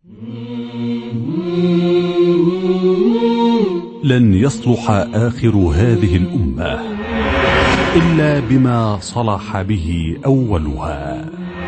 لن يصلح آخر هذه الأمة إلا بما صلح به أولها.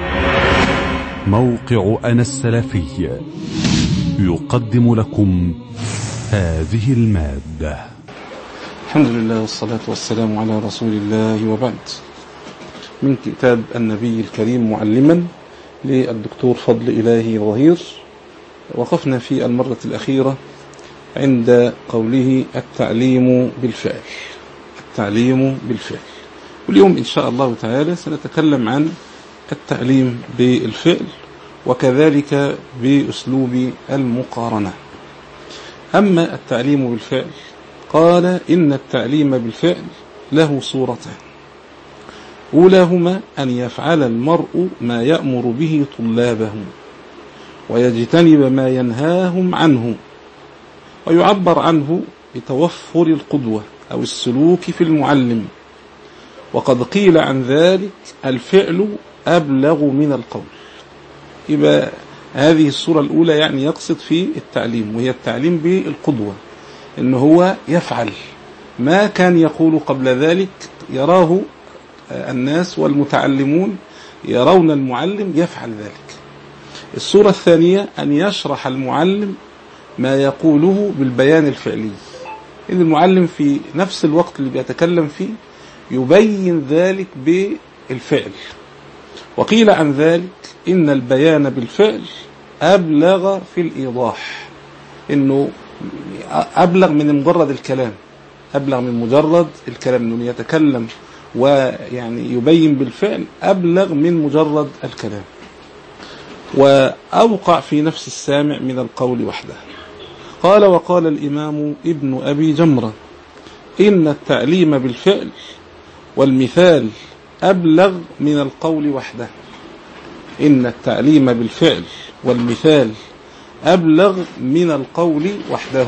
موقع أنا السلفي يقدم لكم هذه المادة. الحمد لله والصلاة والسلام على رسول الله، وبعد. من كتاب النبي الكريم معلما للدكتور فضل إلهي ظهير. وقفنا في المرة الأخيرة عند قوله التعليم بالفعل. التعليم بالفعل. واليوم إن شاء الله تعالى سنتكلم عن التعليم بالفعل، وكذلك بأسلوب المقارنة. أما التعليم بالفعل، قال إن التعليم بالفعل له صورتان: أولاهما أن يفعل المرء ما يأمر به طلابه ويجتنب ما ينهاهم عنه، ويعبر عنه بتوفر القدوة أو السلوك في المعلم. وقد قيل عن ذلك الفعل أبلغ من القول. يبقى هذه الصورة الأولى يعني يقصد في التعليم، وهي التعليم بالقدوة، إنه هو يفعل ما كان يقول قبل ذلك، يراه الناس والمتعلمون يرون المعلم يفعل ذلك. الصورة الثانية أن يشرح المعلم ما يقوله بالبيان الفعلي، إن المعلم في نفس الوقت اللي بيتكلم فيه يبين ذلك بالفعل. وقيل عن ذلك إن البيان بالفعل أبلغ في الإيضاح، إنه أبلغ من مجرد الكلام، أبلغ من مجرد الكلام، إنه يتكلم ويعني يبين بالفعل أبلغ من مجرد الكلام، وأوقع في نفس السامع من القول وحده. قال: وقال الإمام ابن أبي جمرة إن التعليم بالفعل والمثال أبلغ من القول وحده. إن التعليم بالفعل والمثال أبلغ من القول وحده.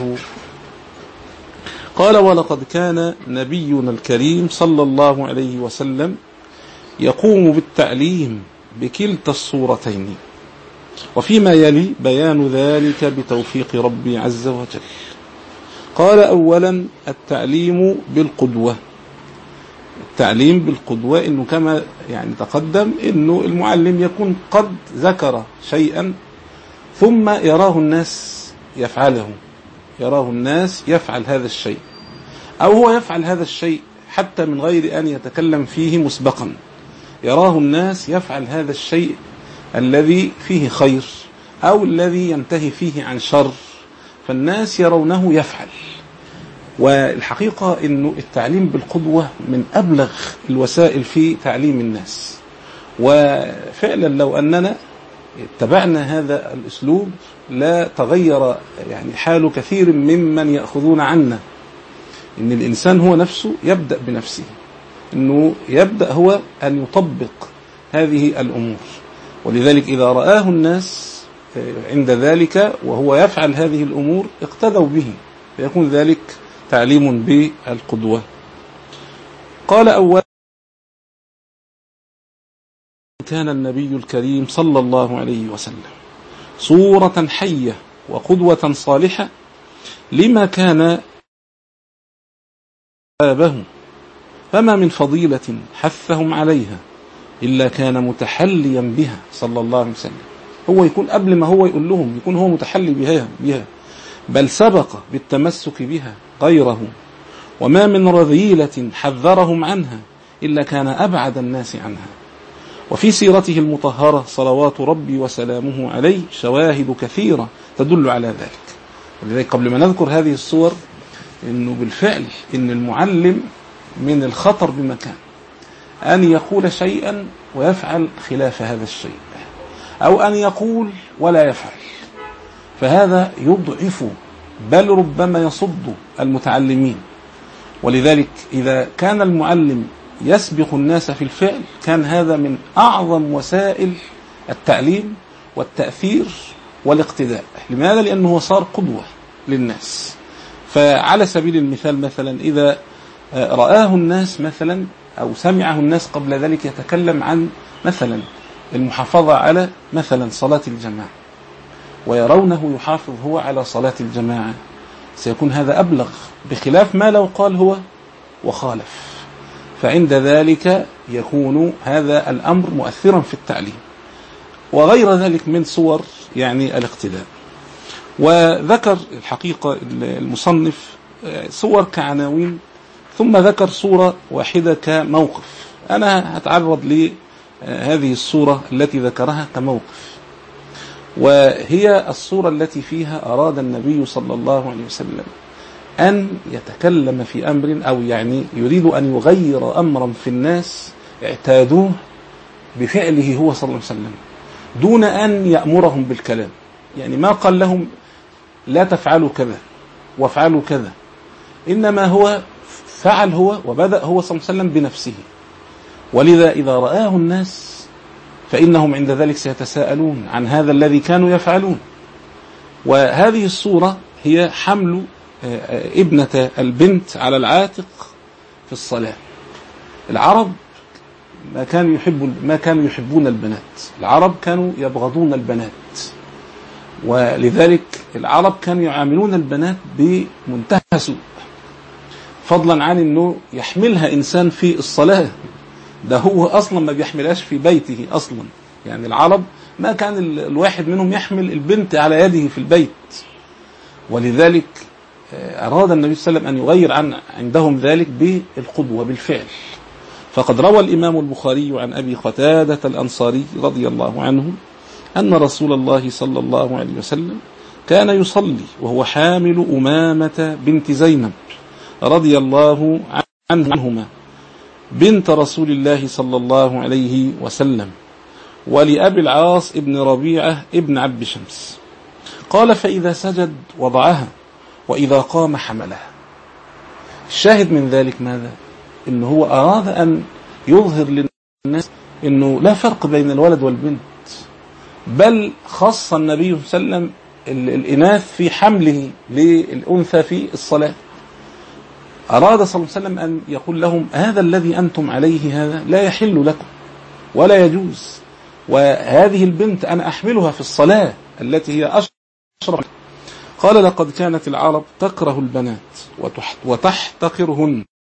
قال: ولقد كان نبينا الكريم صلى الله عليه وسلم يقوم بالتعليم بكلتا الصورتين، وفيما يلي بيان ذلك بتوفيق ربي عز وجل. قال: أولا التعليم بالقدوة. التعليم بالقدوة إنه كما يعني تقدم إنه المعلم يكون قد ذكر شيئا ثم يراه الناس يفعله، يراه الناس يفعل هذا الشيء، أو هو يفعل هذا الشيء حتى من غير أن يتكلم فيه مسبقا، يراه الناس يفعل هذا الشيء الذي فيه خير أو الذي ينتهي فيه عن شر، فالناس يرونه يفعل. والحقيقة إنه التعليم بالقدوة من أبلغ الوسائل في تعليم الناس. وفعلا لو أننا اتبعنا هذا الأسلوب لا تغير يعني حال كثير ممن يأخذون عنا. إن الإنسان هو نفسه يبدأ بنفسه، إنه يبدأ هو أن يطبق هذه الأمور، ولذلك إذا رآه الناس عند ذلك وهو يفعل هذه الأمور اقتدوا به، فيكون ذلك تعليم بالقدوة. قال: أولا كان النبي الكريم صلى الله عليه وسلم صورة حية وقدوة صالحة لما كان أصحابه، فما من فضيلة حثهم عليها إلا كان متحليا بها صلى الله عليه وسلم. هو يكون قبل ما هو يقول لهم يكون هو متحلي بها، بل سبق بالتمسك بها غيره. وما من رذيلة حذرهم عنها إلا كان أبعد الناس عنها. وفي سيرته المطهرة صلوات ربي وسلامه عليه شواهد كثيرة تدل على ذلك. ولذلك قبل ما نذكر هذه الصور، إنه بالفعل إن المعلم من الخطر بمكان أن يقول شيئا ويفعل خلاف هذا الشيء، أو أن يقول ولا يفعل، فهذا يضعف بل ربما يصد المتعلمين. ولذلك إذا كان المعلم يسبق الناس في الفعل كان هذا من أعظم وسائل التعليم والتأثير والاقتداء. لماذا؟ لأنه صار قدوة للناس. فعلى سبيل المثال مثلا إذا رآه الناس مثلا أو سمعه الناس قبل ذلك يتكلم عن مثلا المحافظة على مثلا صلاة الجماعة، ويرونه يحافظ هو على صلاة الجماعة، سيكون هذا أبلغ، بخلاف ما لو قال هو وخالف، فعند ذلك يكون هذا الأمر مؤثرا في التعليم. وغير ذلك من صور يعني الاقتداء. وذكر الحقيقة المصنف صور كعناوين، ثم ذكر صورة واحدة كموقف. أنا هتعرض لهذه الصورة التي ذكرها كموقف، وهي الصورة التي فيها أراد النبي صلى الله عليه وسلم أن يتكلم في أمر، أو يعني يريد أن يغير أمرا في الناس اعتادوه بفعله هو صلى الله عليه وسلم، دون أن يأمرهم بالكلام. يعني ما قال لهم لا تفعلوا كذا وافعلوا كذا، إنما هو فعل هو، وبدأ هو صلى الله عليه وسلم بنفسه. ولذا إذا رآه الناس فإنهم عند ذلك سيتساءلون عن هذا الذي كانوا يفعلون. وهذه الصورة هي حمل ابنة البنت على العاتق في الصلاة. العرب ما كانوا يحبون البنات، العرب كانوا يبغضون البنات، ولذلك العرب كانوا يعاملون البنات بمنتهى سوء، فضلا عن أنه يحملها إنسان في الصلاة، ده هو أصلا ما بيحملهاش في بيته أصلا. يعني العرب ما كان الواحد منهم يحمل البنت على يده في البيت، ولذلك أراد النبي صلى الله عليه وسلم أن يغير عندهم ذلك بالقدوة بالفعل. فقد روى الإمام البخاري عن أبي قتادة الأنصاري رضي الله عنه أن رسول الله صلى الله عليه وسلم كان يصلي وهو حامل أمامة بنت زينب رضي الله عنهما بنت رسول الله صلى الله عليه وسلم، ولأبي العاص ابن ربيعة ابن عبد شمس. قال فإذا سجد وضعها، وإذا قام حملها. الشاهد من ذلك ماذا؟ إنه هو أراد أن يظهر للناس إنه لا فرق بين الولد والبنت، بل خص النبي صلى الله عليه وسلم الإناث في حمله للأنثى في الصلاة. أراد صلى الله عليه وسلم أن يقول لهم هذا الذي أنتم عليه هذا لا يحل لكم ولا يجوز، وهذه البنت أنا أحملها في الصلاة التي هي أشرف. قال لقد كانت العرب تكره البنات وتحتقرهن،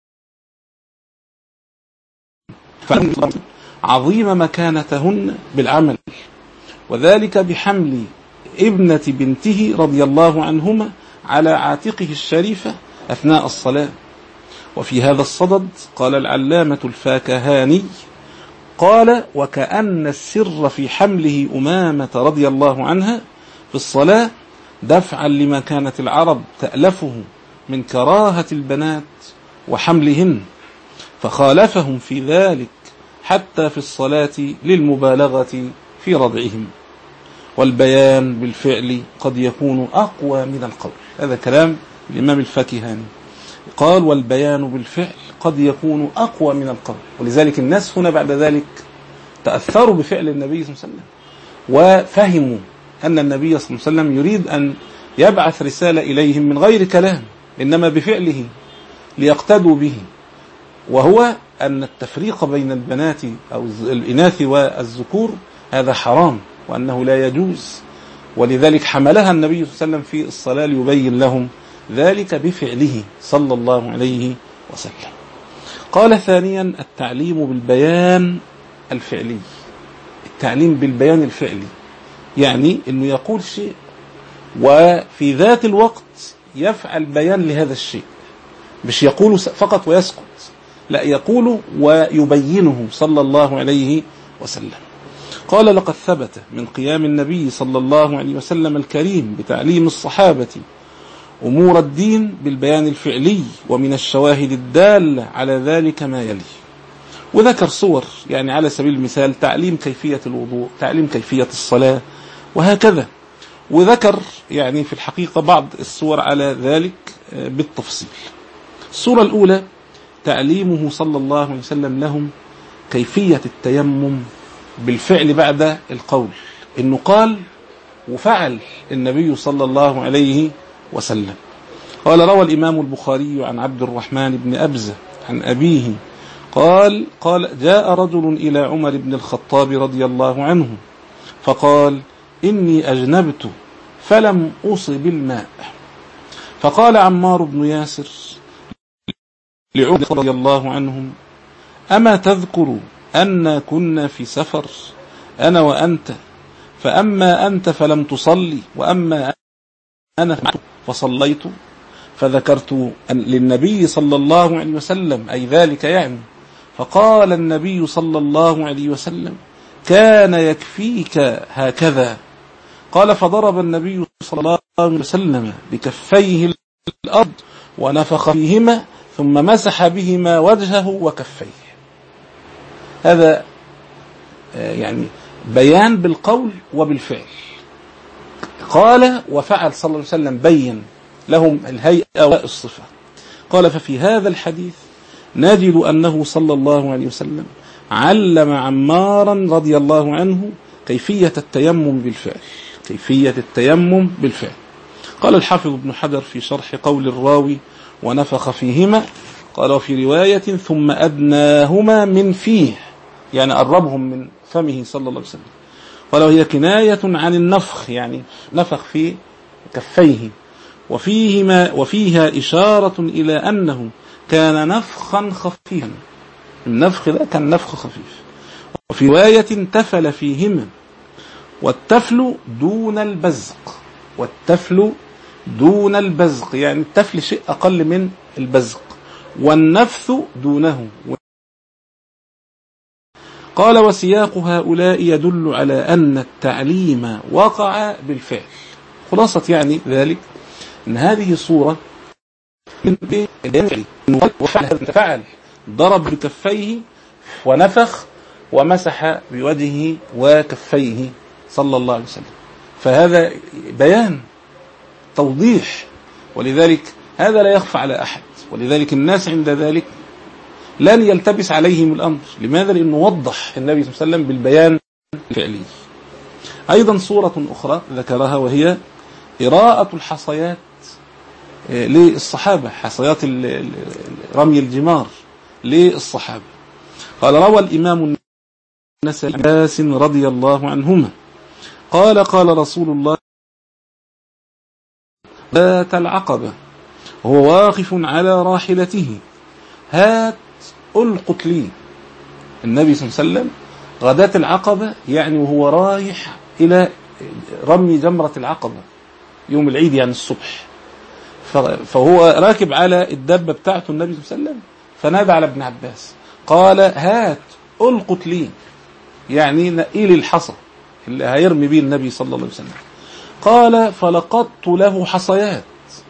عظيم مكانتهن بالعمل، وذلك بحمل ابنة بنته رضي الله عنهما على عاتقه الشريفة أثناء الصلاة. وفي هذا الصدد قال العلامة الفاكهاني قال وكأن السر في حمله أمامة رضي الله عنها في الصلاة دفعا لما كانت العرب تألفه من كراهة البنات وحملهن، فخالفهم في ذلك حتى في الصلاة للمبالغة في رضعهم. والبيان بالفعل قد يكون أقوى من القول. هذا كلام الإمام الفاكهاني، قال والبيان بالفعل قد يكون أقوى من القول. ولذلك الناس هنا بعد ذلك تأثروا بفعل النبي صلى الله عليه وسلم، وفهموا أن النبي صلى الله عليه وسلم يريد أن يبعث رسالة إليهم من غير كلام، إنما بفعله ليقتدوا به، وهو أن التفريق بين البنات أو الإناث والذكور هذا حرام، وأنه لا يجوز. ولذلك حملها النبي صلى الله عليه وسلم في الصلاة ليبين لهم ذلك بفعله صلى الله عليه وسلم. قال ثانيا التعليم بالبيان الفعلي. التعليم بالبيان الفعلي يعني أنه يقول شيء وفي ذات الوقت يفعل بيان لهذا الشيء، مش يقول فقط ويسكت، لا، يقول ويبينه صلى الله عليه وسلم. قال لقد ثبت من قيام النبي صلى الله عليه وسلم الكريم بتعليم الصحابة أمور الدين بالبيان الفعلي، ومن الشواهد الدالة على ذلك ما يلي. وذكر صور، يعني على سبيل المثال تعليم كيفية الوضوء، تعليم كيفية الصلاة، وهكذا. وذكر يعني في الحقيقة بعض الصور على ذلك بالتفصيل. الصورة الأولى تعليمه صلى الله عليه وسلم لهم كيفية التيمم بالفعل بعد القول، إنه قال وفعل النبي صلى الله عليه وسلم. قال روى الإمام البخاري عن عبد الرحمن بن أبزة عن أبيه قال جاء رجل إلى عمر بن الخطاب رضي الله عنه فقال إني أجنبت فلم أصب الماء. فقال عمار بن ياسر لعمر رضي الله عنهم: أما تذكر أن كنا في سفر أنا وأنت، فأما أنت فلم تصلي وأما أنا فصليت؟ فذكرت للنبي صلى الله عليه وسلم أي ذلك يعني، فقال النبي صلى الله عليه وسلم: كان يكفيك هكذا. قال: فضرب النبي صلى الله عليه وسلم بكفيه الأرض ونفخ فيهما ثم مسح بهما وجهه وكفيه. هذا يعني بيان بالقول وبالفعل. قال وفعل صلى الله عليه وسلم، بين لهم الهيئة والصفة. قال: ففي هذا الحديث نجد أنه صلى الله عليه وسلم علم عمارا رضي الله عنه كيفية التيمم بالفعل، كيفية التيمم بالفعل. قال الحافظ ابن حجر في شرح قول الراوي ونفخ فيهما، قال: وفي رواية ثم أدناهما من فيه، يعني قربهم من فمه صلى الله عليه وسلم. قال: وهي كناية عن النفخ، يعني نفخ في كفيه، وفيها إشارة إلى أنه كان نفخا خفيفا. النفخ ده كان نفخ خفيف. وفي رواية تفل فيهما، والتفل دون البزق، والتفل دون البزق، يعني التفل شيء أقل من البزق، والنفث دونه. قال: وسياق هؤلاء يدل على أن التعليم وقع بالفعل. خلاصة يعني ذلك أن هذه صورة من فعل، ضرب بكفيه ونفخ ومسح بوجهه وكفيه صلى الله عليه وسلم. فهذا بيان توضيح، ولذلك هذا لا يخفى على أحد، ولذلك الناس عند ذلك لن يلتبس عليهم الأمر. لماذا؟ لأنه وضح النبي صلى الله عليه وسلم بالبيان الفعلي. أيضا صورة أخرى ذكرها وهي قراءة الحصيات للصحابة، حصيات رمي الجمار للصحابة. قال: روى الإمام النسائي عن عباس رضي الله عنهما قال: قال رسول الله ذات العقبة وهو واقف على راحلته: هات ألقت لي. النبي صلى الله عليه وسلم غداة العقبة، يعني وهو رايح إلى رمي جمرة العقبة يوم العيد، يعني الصبح، فهو راكب على الدابة بتاعته النبي صلى الله عليه وسلم، فنادى على ابن عباس قال: هات ألقت لي، يعني نقيل الحصى اللي هيرمي به النبي صلى الله عليه وسلم. قال: فلقطت له حصيات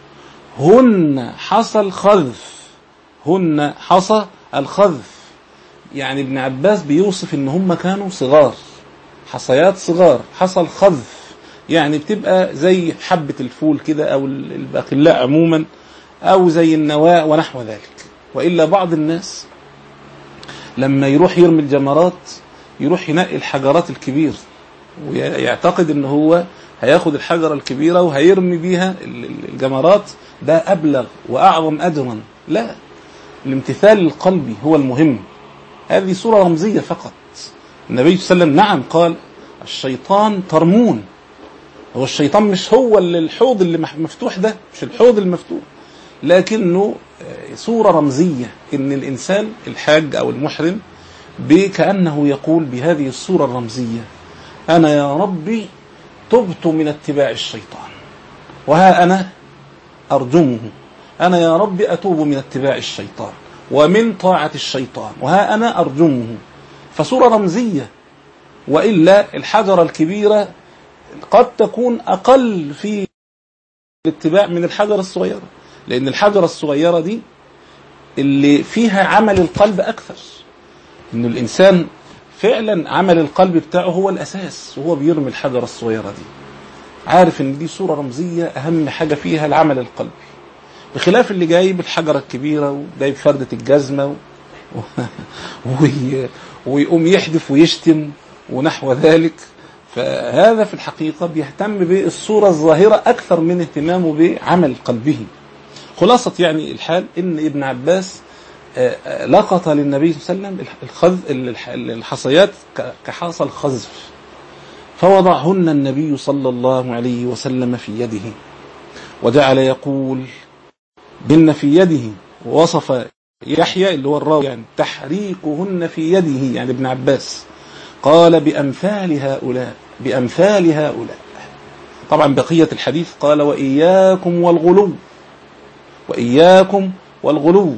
هن حصى الخذف، هن حصى الخذف. يعني ابن عباس بيوصف ان هم كانوا صغار، حصيات صغار، حصى الخذف يعني بتبقى زي حبة الفول كده او الباقلاء عموما، او زي النواء ونحو ذلك. وإلا بعض الناس لما يروح يرمي الجمرات يروح ينقي الحجرات الكبير، ويعتقد ان هو هياخد الحجرة الكبيرة وهيرمي بيها الجمرات، ده أبلغ وأعظم أجرا. لا، الامتثال القلبي هو المهم. هذه صورة رمزية فقط. النبي صلى الله عليه وسلم نعم قال: الشيطان ترمون. هو الشيطان مش هو الحوض اللي مفتوح ده، مش الحوض المفتوح، لكنه صورة رمزية ان الإنسان الحاج أو المحرم كأنه يقول بهذه الصورة الرمزية: أنا يا ربي تبت من اتباع الشيطان، وها أنا أرجمه. أنا يا ربي أتوب من اتباع الشيطان ومن طاعة الشيطان، وها أنا أرجمه. فصورة رمزية. وإلا الحجرة الكبيرة قد تكون أقل في الاتباع من الحجرة الصغيرة، لأن الحجرة الصغيرة دي اللي فيها عمل القلب أكثر. إن الإنسان فعلا عمل القلب بتاعه هو الأساس، وهو بيرمي الحجرة الصغيرة دي عارف إن دي صورة رمزية أهم حاجة فيها العمل القلبي، بخلاف اللي جايب الحجرة الكبيرة وجايب فردة الجزمة ويقوم يحدف ويشتم ونحو ذلك. فهذا في الحقيقة بيهتم بالصورة الظاهرة أكثر من اهتمامه بعمل قلبه. خلاصة يعني الحال إن ابن عباس لقط للنبي صلى الله عليه وسلم الحصيات كحاصل الخزف، فوضعهن النبي صلى الله عليه وسلم في يده، وجعل يقول بهن في يده، ووصف يحيى اللي هو الراوي يعني تحريكهن في يده، يعني ابن عباس قال بأمثال هؤلاء، بأمثال هؤلاء. طبعا بقية الحديث قال وإياكم والغلو، وإياكم والغلو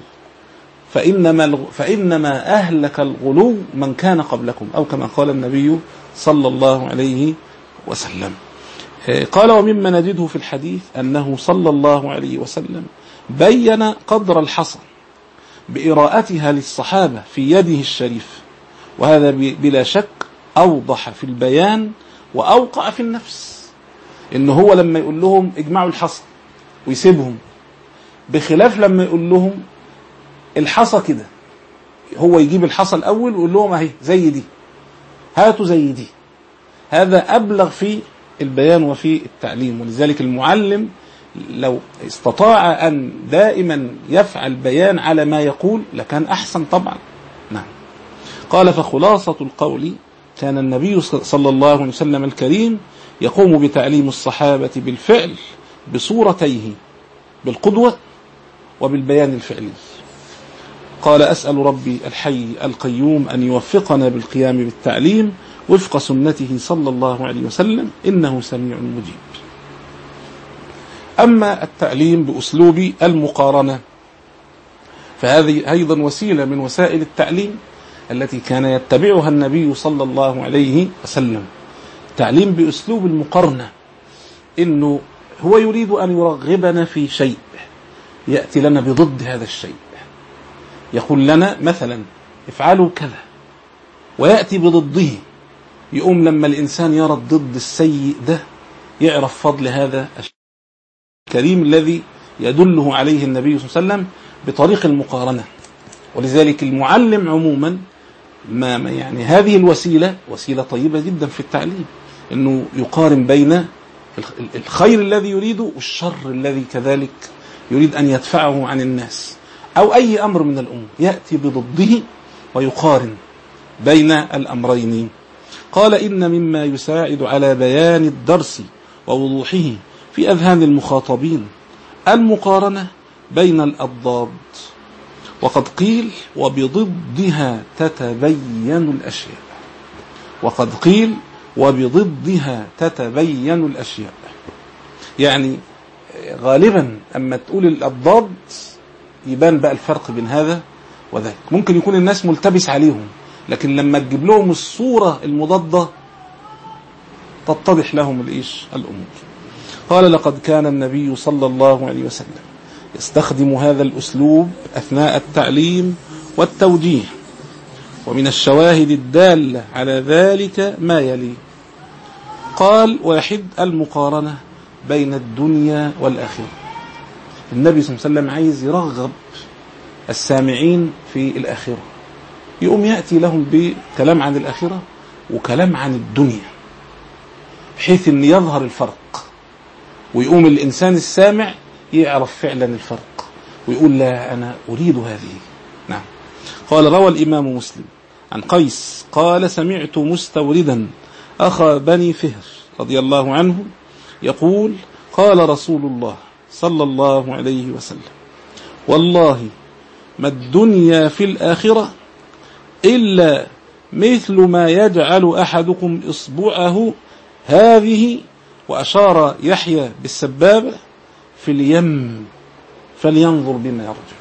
فإنما أهلك الغلو من كان قبلكم، أو كما قال النبي صلى الله عليه وسلم. قال ومما نجده في الحديث أنه صلى الله عليه وسلم بين قدر الحصى بإراءتها للصحابة في يده الشريف، وهذا بلا شك أوضح في البيان وأوقع في النفس. إنه هو لما يقول لهم اجمعوا الحصى ويسيبهم، بخلاف لما يقول لهم الحصى كده، هو يجيب الحصى الأول ويقول لهم اهي زي دي، هاتوا زي دي. هذا أبلغ في البيان وفي التعليم. ولذلك المعلم لو استطاع أن دائما يفعل بيان على ما يقول لكان أحسن طبعا. نعم. قال فخلاصة القول كان النبي صلى الله عليه وسلم الكريم يقوم بتعليم الصحابة بالفعل بصورتيه، بالقدوة وبالبيان الفعلي. قال أسأل ربي الحي القيوم أن يوفقنا بالقيام بالتعليم وفق سنته صلى الله عليه وسلم، إنه سميع مجيب. أما التعليم بأسلوب المقارنة فهذه أيضا وسيلة من وسائل التعليم التي كان يتبعها النبي صلى الله عليه وسلم. تعليم بأسلوب المقارنة، إنه هو يريد أن يرغبنا في شيء يأتي لنا بضد هذا الشيء، يقول لنا مثلا افعلوا كذا ويأتي بضده، يقوم لما الإنسان يرى الضد السيء ده يعرف فضل هذا الكريم الذي يدله عليه النبي صلى الله عليه وسلم بطريق المقارنة. ولذلك المعلم عموما يعني هذه الوسيلة وسيلة طيبة جدا في التعليم، أنه يقارن بين الخير الذي يريده والشر الذي كذلك يريد أن يدفعه عن الناس، أو أي أمر من الأمور يأتي بضده ويقارن بين الأمرين. قال إن مما يساعد على بيان الدرس ووضوحه في أذهان المخاطبين المقارنة بين الأضداد، وقد قيل وبضدها تتبين الأشياء، وقد قيل وبضدها تتبين الأشياء. يعني غالبا أما تقول الأضداد يبان بقى الفرق بين هذا وذاك. ممكن يكون الناس ملتبس عليهم، لكن لما تجيب لهم الصورة المضادة تتضح لهم الأمور. قال لقد كان النبي صلى الله عليه وسلم يستخدم هذا الأسلوب أثناء التعليم والتوجيه، ومن الشواهد الدالة على ذلك ما يلي. قال واحد المقارنة بين الدنيا والآخرة. النبي صلى الله عليه وسلم عايز يرغب السامعين في الآخرة، يقوم يأتي لهم بكلام عن الآخرة وكلام عن الدنيا، بحيث أن يظهر الفرق، ويقوم الإنسان السامع يعرف فعلا الفرق ويقول لا أنا أريد هذه. نعم. قال روى الإمام مسلم عن قيس قال سمعت مستوردا أخا بني فهر رضي الله عنه يقول قال رسول الله صلى الله عليه وسلم والله ما الدنيا في الآخرة إلا مثل ما يجعل أحدكم إصبعه هذه، وأشار يحيى بالسبابة في اليم فلينظر بما يرجع.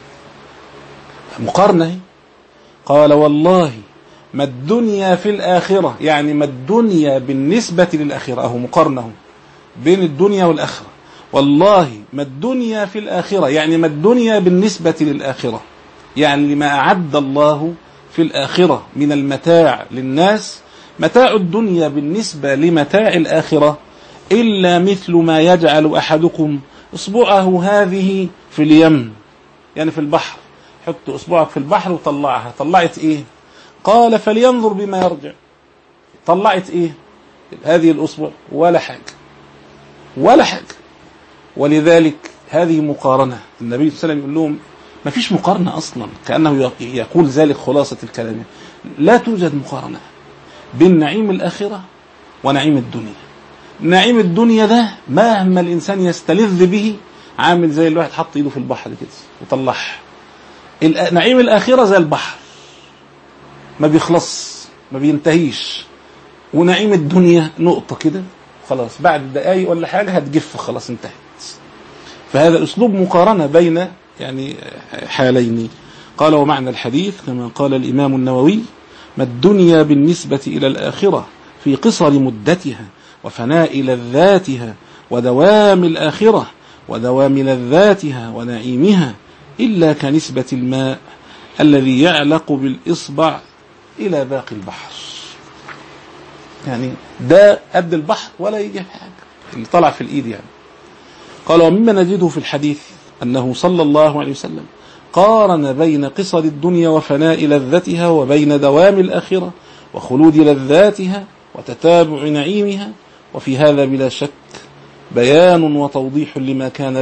مقارنة. قال والله ما الدنيا في الآخرة، يعني ما الدنيا بالنسبة للآخرة، أهو مقارنة بين الدنيا والآخرة. والله ما الدنيا في الآخرة يعني ما الدنيا بالنسبة للآخرة، يعني لما أعد الله في الآخرة من المتاع للناس، متاع الدنيا بالنسبة لمتاع الآخرة إلا مثل ما يجعل أحدكم إصبعه هذه في اليم، يعني في البحر، حط إصبعك في البحر وطلعها، طلعت إيه؟ قال فلينظر بما يرجع. طلعت إيه هذه الأصبع؟ ولا حاجة، ولا حاجة. ولذلك هذه مقارنة. النبي صلى الله عليه وسلم يقول لهم ما فيش مقارنة أصلا، كأنه يقول ذلك خلاصة الكلام. لا توجد مقارنة بين نعيم الآخرة ونعيم الدنيا. نعيم الدنيا ده مهما الإنسان يستلذ به عامل زي الواحد حط إيده في البحر كده وطلعها. نعيم الآخرة زي البحر ما بيخلص ما بينتهيش، ونعيم الدنيا نقطة كده خلاص بعد دقايق ولا حاجة هتجف خلاص انتهت. فهذا أسلوب مقارنة بين يعني حالين. قال ومعنى الحديث كما قال الإمام النووي: ما الدنيا بالنسبة إلى الآخرة في قصر مدتها وفناء لذاتها ودوام الآخرة ودوام لذاتها ونعيمها إلا كنسبة الماء الذي يعلق بالإصبع إلى باقي البحر. يعني ده قد البحر ولا يجي حاجة اللي طلع في الإيد يعني. قال ومما نجده في الحديث أنه صلى الله عليه وسلم قارن بين قصر الدنيا وفناء لذتها وبين دوام الآخرة وخلود لذاتها وتتابع نعيمها، وفي هذا بلا شك بيان وتوضيح لمن كان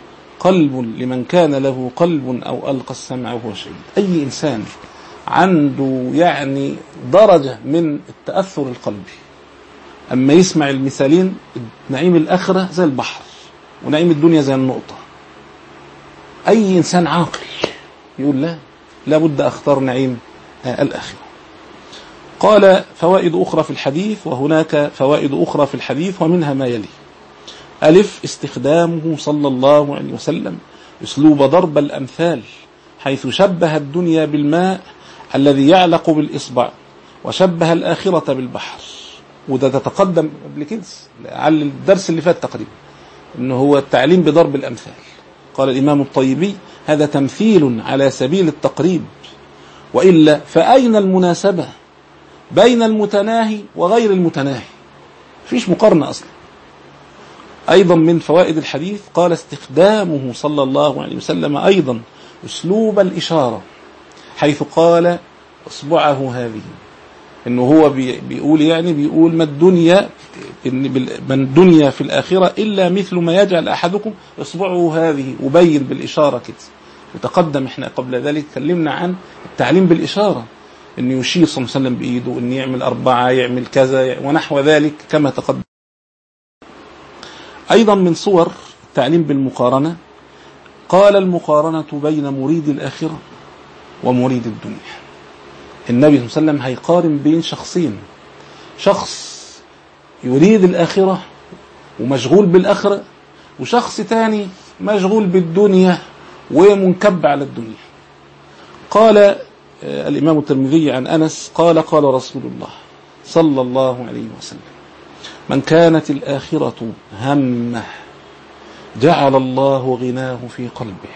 له قلب أو ألقى السمع وهو شهيد. أي إنسان عنده يعني درجة من التأثر القلبي أما يسمع المثالين، نعيم الآخرة زي البحر ونعيم الدنيا زي النقطة، أي إنسان عاقل يقول لا لابد أختار نعيم الآخرة. قال فوائد أخرى في الحديث، وهناك فوائد أخرى في الحديث ومنها ما يلي: ألف، استخدامه صلى الله عليه وسلم أسلوب ضرب الأمثال، حيث شبه الدنيا بالماء الذي يعلق بالإصبع وشبه الآخرة بالبحر. وده تتقدم قبل كده على الدرس اللي فات تقريبا، إنه هو التعليم بضرب الأمثال. قال الإمام الطيبي: هذا تمثيل على سبيل التقريب، وإلا فأين المناسبة بين المتناهي وغير المتناهي؟ فيش مقارنة أصلا. أيضا من فوائد الحديث قال استخدامه صلى الله عليه وسلم أيضا أسلوب الإشارة، حيث قال أصبعه هذه، إنه هو بيقول ما الدنيا في الآخرة إلا مثل ما يجعل أحدكم إصبعه هذه، وبين بالإشارة كده. وتقدم إحنا قبل ذلك تكلمنا عن التعليم بالإشارة، إنه يشير صلى الله عليه وسلم بإيده، إنه يعمل 4 يعمل كذا ونحو ذلك كما تقدم. أيضا من صور التعليم بالمقارنة قال المقارنة بين مريد الآخرة ومريد الدنيا. النبي صلى الله عليه وسلم هيقارن بين شخصين: شخص يريد الآخرة ومشغول بالآخرة، وشخص تاني مشغول بالدنيا ومنكب على الدنيا. قال الإمام الترمذي عن أنس قال قال رسول الله صلى الله عليه وسلم: من كانت الآخرة همه جعل الله غناه في قلبه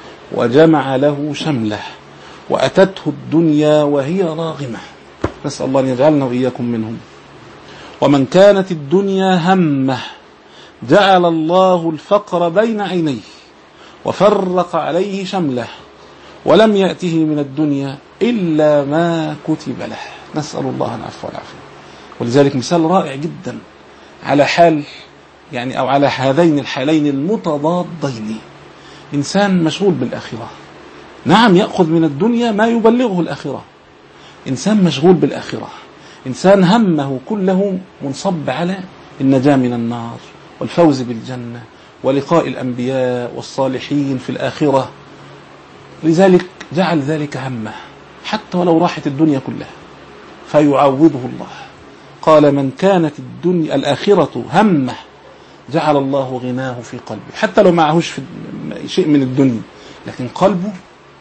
وجمع له شمله وأتته الدنيا وهي راغمة. نسأل الله أن يجعلنا وإياكم منهم. ومن كانت الدنيا همه جعل الله الفقر بين عينيه وفرق عليه شمله ولم يأته من الدنيا إلا ما كتب له. نسأل الله العفو والعافية. ولذلك مثال رائع جدا على حال يعني أو على هذين الحالين المتضادين: إنسان مشغول بالآخرة، نعم يأخذ من الدنيا ما يبلغه الآخرة. إنسان مشغول بالآخرة، إنسان همه كله منصب على النجاة من النار والفوز بالجنة ولقاء الأنبياء والصالحين في الآخرة، لذلك جعل ذلك همه حتى ولو راحت الدنيا كلها فيعوضه الله. قال من كانت الدنيا الآخرة همه جعل الله غناه في قلبه، حتى لو معهوش في شيء من الدنيا، لكن قلبه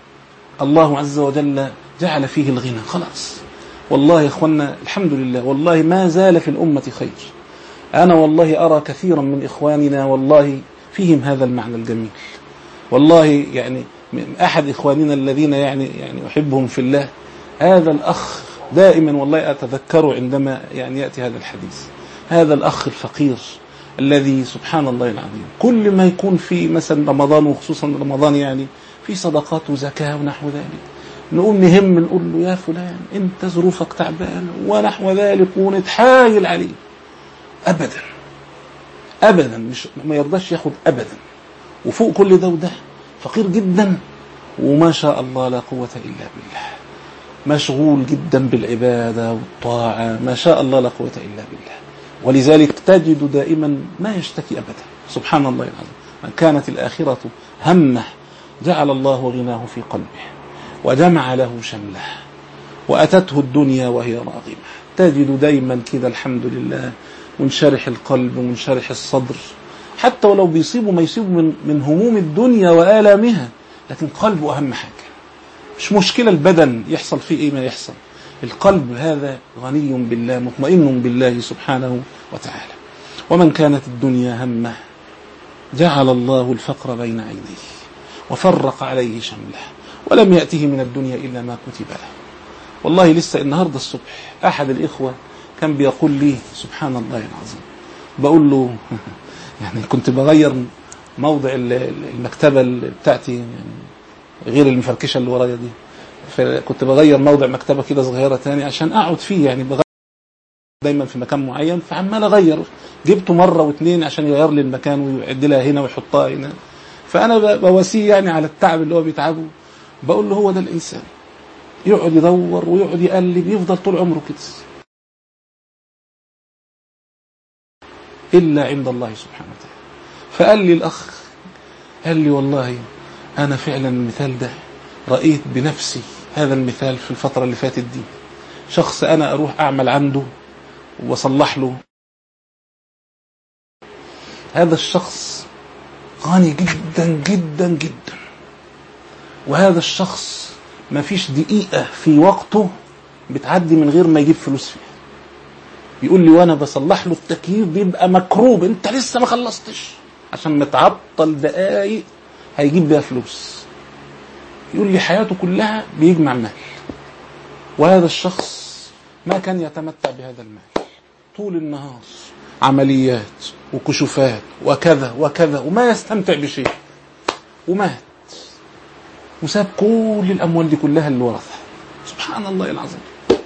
الله عز وجل جعل فيه الغنى خلاص. والله يا إخوانا الحمد لله، والله ما زال في الأمة خير. أنا والله أرى كثيرا من إخواننا والله فيهم هذا المعنى الجميل. والله يعني أحد إخواننا الذين يعني أحبهم في الله، هذا الأخ دائما والله أتذكره عندما يعني يأتي هذا الحديث. هذا الأخ الفقير الذي سبحان الله العظيم كل ما يكون في مثلا رمضان، وخصوصا رمضان يعني في صدقات وزكاة ونحو ذلك، نقول نقول له يا فلان أنت ظروفك تعبان ونحو ذلك ونتحايل عليه. أبدا مش ما يرضاش ياخد أبدا. وفوق كل ده وده فقير جدا وما شاء الله لا قوة إلا بالله، مشغول جدا بالعبادة والطاعة ما شاء الله لا قوة إلا بالله. ولذلك تجد دائما ما يشتكي أبدا. سبحان الله العظيم. من كانت الآخرة همه جعل الله غناه في قلبه وجمع له شمله وأتته الدنيا وهي راغمة. تجد دايما كده الحمد لله منشرح القلب ومنشرح الصدر، حتى ولو بيصيبه ما يصيبه من هموم الدنيا وآلامها، لكن قلبه أهم حاجة. مش مشكلة البدن يحصل فيه إيه ما يحصل، القلب هذا غني بالله مطمئن بالله سبحانه وتعالى. ومن كانت الدنيا همه جعل الله الفقر بين عينيه وفرق عليه شمله ولم يأته من الدنيا إلا ما كتب له. والله لسه النهاردة الصبح أحد الإخوة كان بيقول لي سبحان الله العظيم، بقول له يعني كنت بغير موضع المكتبة بتاعتي، يعني غير المفركشة اللي ورايا دي، فكنت بغير موضع مكتبة كده صغيرة تاني عشان أقعد فيه، يعني بغير دايما في مكان معين، فعمال أغير، جبته مرة واثنين عشان يغير لي المكان ويعدلها هنا ويحطها هنا. فأنا بواسيه يعني على التعب اللي هو بيتعبه، بقول له هو ده الإنسان، يقعد يدور ويقعد يقلب، يفضل طول عمره كده، إلا عند الله سبحانه وتعالى. فقال لي الأخ، قال لي والله أنا فعلا المثال ده رأيت بنفسي هذا المثال في الفترة اللي فاتت دي. شخص أنا أروح أعمل عنده وصلح له، هذا الشخص غني جدا جدا جدا، وهذا الشخص ما فيش دقيقة في وقته بتعدي من غير ما يجيب فلوس فيها. يقول لي وانا بصلح له التكييف بيبقى مكروب، انت لسه ما خلصتش، عشان متعطل دقايق هيجيب بيها فلوس. يقول لي حياته كلها بيجمع مال، وهذا الشخص ما كان يتمتع بهذا المال، طول النهار عمليات وكشوفات وكذا وكذا، وما يستمتع بشيء، ومات وساب كل الأموال دي كلها اللي ورثها. سبحان الله العظيم.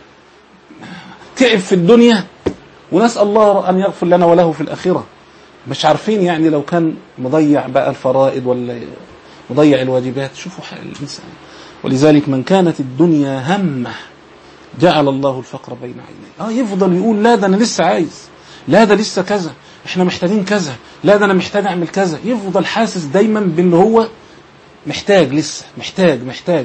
تعب في الدنيا، ونسأل الله أن يغفر لنا وله في الآخرة. مش عارفين يعني لو كان مضيع بقى الفرائض ولا مضيع الواجبات، شوفوا حال الإنسان. ولذلك من كانت الدنيا همه جعل الله الفقر بين عينيه. يفضل يقول لا ده أنا لسه عايز، لا ده لسه كذا، احنا محتاجين كذا، لا ده أنا محتاج أعمل كذا. يفضل حاسس دايما باللي هو محتاج، لسه محتاج.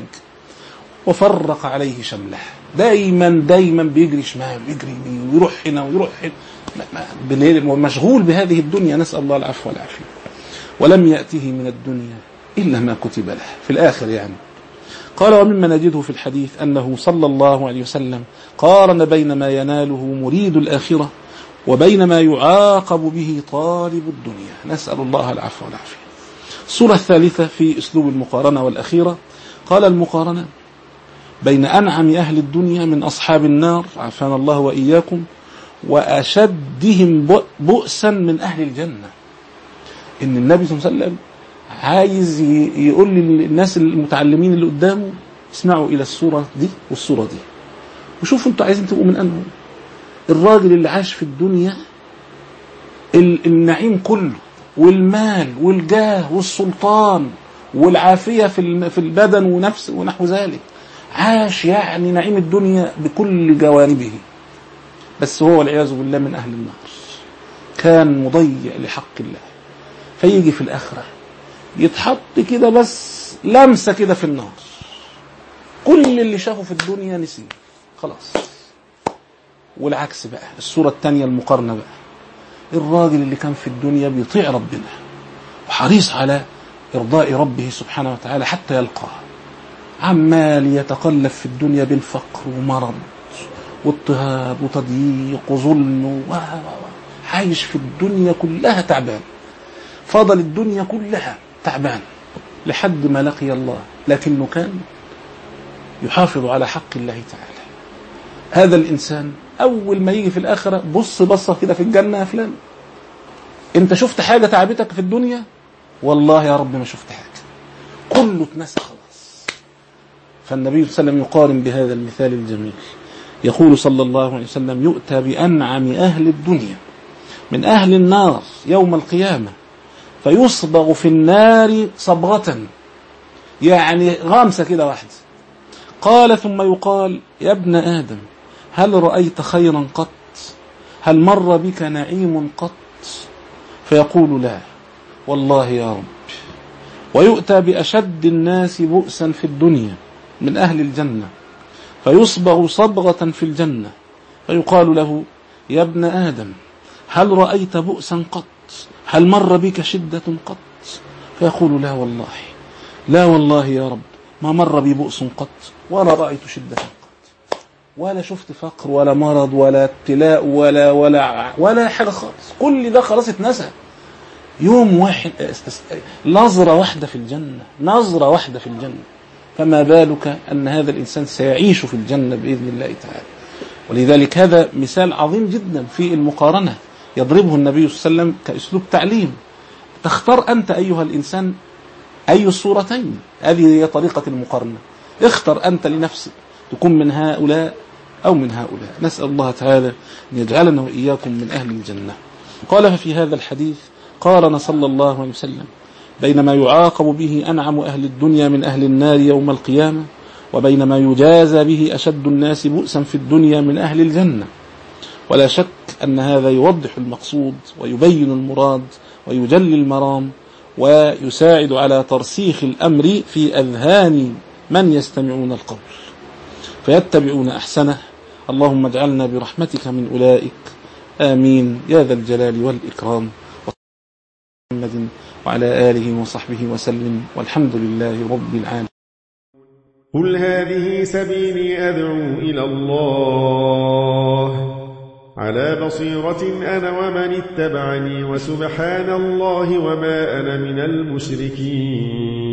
وفرق عليه شمله، دايما بيجري شمال، يجري ويروح هنا ويروح هنا، ومشغول بهذه الدنيا، نسأل الله العفو والعافية. ولم يأته من الدنيا إلا ما كتب له في الآخر يعني. قال ومما نجده في الحديث أنه صلى الله عليه وسلم قارن بين ما يناله مريد الآخرة وبين ما يعاقب به طالب الدنيا، نسأل الله العفو والعافية. الصورة الثالثة في أسلوب المقارنة والأخيرة، قال المقارنة بين أنعم أهل الدنيا من أصحاب النار عافانا الله وإياكم وأشدهم بؤسا من أهل الجنة. إن النبي صلى الله عليه وسلم عايز يقول للناس المتعلمين اللي قدامه اسمعوا إلى الصورة دي والصورة دي، وشوفوا انتوا عايزين تبقوا من أنهم. الراجل اللي عاش في الدنيا النعيم كله والمال والجاه والسلطان والعافية في البدن ونفس ونحو ذلك، عاش يعني نعيم الدنيا بكل جوانبه، بس هو والعياذ بالله من أهل النار، كان مضيع لحق الله. فيجي في الآخرة يتحط كده بس لمسة كده في النار، كل اللي شافه في الدنيا نسيه خلاص. والعكس بقى الصورة التانية المقارنة بقى، الراجل اللي كان في الدنيا بيطيع ربنا وحريص على إرضاء ربه سبحانه وتعالى حتى يلقاه، عمال يتقلب في الدنيا بين فقر ومرض واضطهاد وتضييق وظلم، عايش في الدنيا كلها تعبان، فضل الدنيا كلها تعبان لحد ما لقي الله، لكنه كان يحافظ على حق الله تعالى. هذا الإنسان أول ما يجي في الآخرة بصة كده في الجنة، يا فلان أنت شفت حاجة تعبتك في الدنيا؟ والله يا رب ما شفت حاجة، كله اتنسى خلاص. فالنبي صلى الله عليه وسلم يقارن بهذا المثال الجميل، يقول صلى الله عليه وسلم يؤتى بأنعم أهل الدنيا من أهل النار يوم القيامة فيصبغ في النار صبغة، يعني غامسة كده واحدة. قال ثم يقال يا ابن آدم هل رأيت خيرا قط؟ هل مر بك نعيم قط؟ فيقول لا والله يا رب. ويؤتى بأشد الناس بؤسا في الدنيا من أهل الجنة، فيصبغ صبغة في الجنة، فيقال له يا ابن آدم هل رأيت بؤسا قط؟ هل مر بك شدة قط؟ فيقول لا والله، لا والله يا رب، ما مر بي بؤس قط، ولا رأيت شدة قط، ولا شفت فقر ولا مرض ولا ابتلاء ولا حاجة خالص. كل ده خلاص اتنسى. يوم واحد، نظرة واحدة في الجنة، نظرة واحدة في الجنة. فما بالك أن هذا الإنسان سيعيش في الجنة بإذن الله تعالى. ولذلك هذا مثال عظيم جدا في المقارنة يضربه النبي صلى الله عليه وسلم كأسلوب تعليم. تختار أنت أيها الإنسان أي الصورتين. هذه هي طريقة المقارنة. اختر أنت لنفسك تكون من هؤلاء أو من هؤلاء. نسأل الله تعالى أن يجعلنا وإياكم من أهل الجنة. قال ففي هذا الحديث قارن صلى الله عليه وسلم بين ما يعاقب به أنعم أهل الدنيا من أهل النار يوم القيامة، وبين ما يجازى به أشد الناس بؤسا في الدنيا من أهل الجنة. ولا شك أن هذا يوضح المقصود ويبين المراد ويجلي المرام ويساعد على ترسيخ الأمر في أذهان من يستمعون القول فيتبعون أحسنه. اللهم اجعلنا برحمتك من أولئك، آمين يا ذا الجلال والإكرام. محمد وعلى آله وصحبه وسلم، والحمد لله رب العالمين. قل هذه سبيلي أدعو إلى الله على بصيرة أنا ومن اتبعني، وسبحان الله وما أنا من المشركين.